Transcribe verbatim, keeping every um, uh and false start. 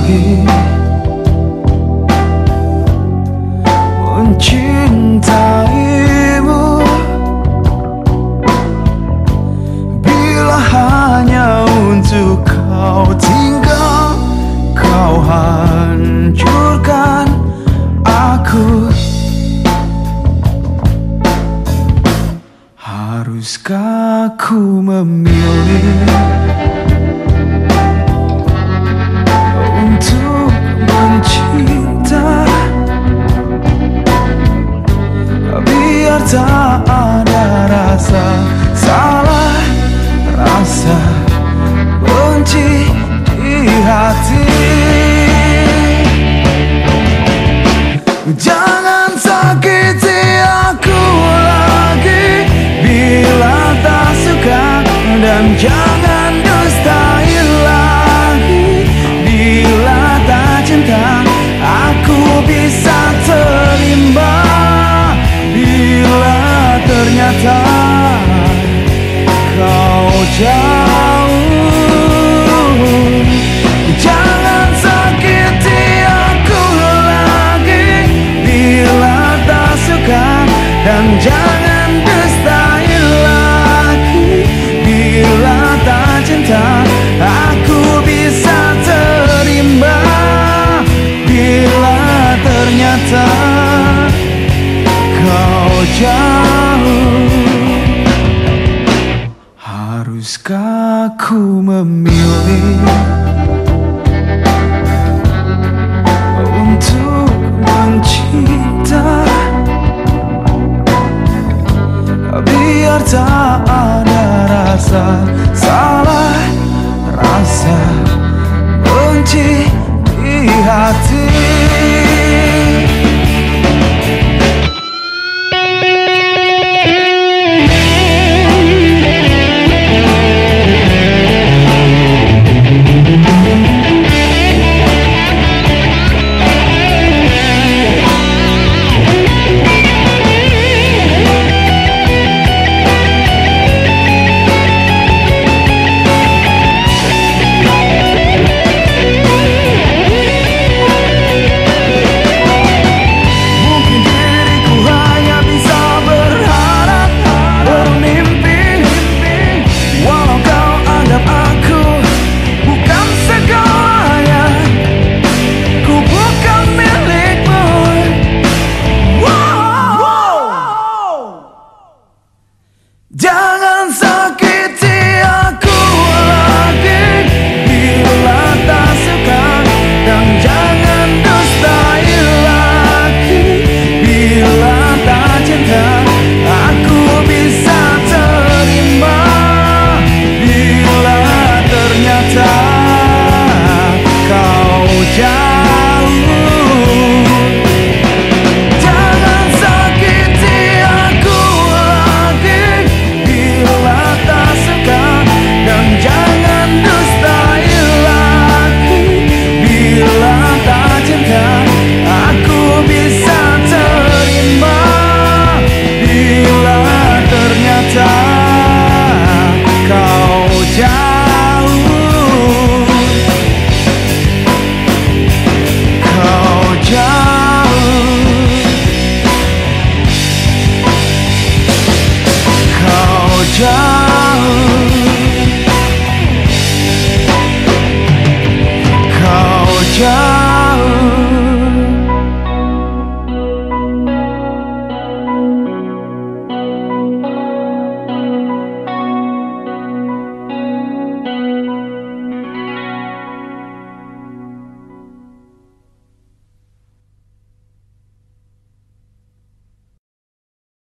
lagi mencintaimu bila hanya untuk kau tinggal, kau hancurkan aku. Haruskah ku memilih untuk mencinta biar tak ada rasa salah, rasa benci di hati? Jangan sakiti aku lagi bila tak suka, dan jangan dustai lagi bila tak cinta. Aku bisa terima bila ternyata kau jauh. Jangan sakiti aku lagi bila tak suka, dan jangan dustai lagi bila tak cinta. Aku bisa terima bila ternyata kau jauh. Haruskah ku memilih untuk mencinta biar tak ada rasa salah, rasa benci di hati? Jangan sakiti aku lagi bila tak suka, dan jangan dustai lagi bila tak cinta. Aku bisa terima bila ternyata kau jauh. Jangan sakiti aku lagi bila tak suka, dan jangan dustai lagi bila tak cinta. Aku bisa terima bila ternyata kau jauh. Kau jauh. Kau jauh. Kau jauh.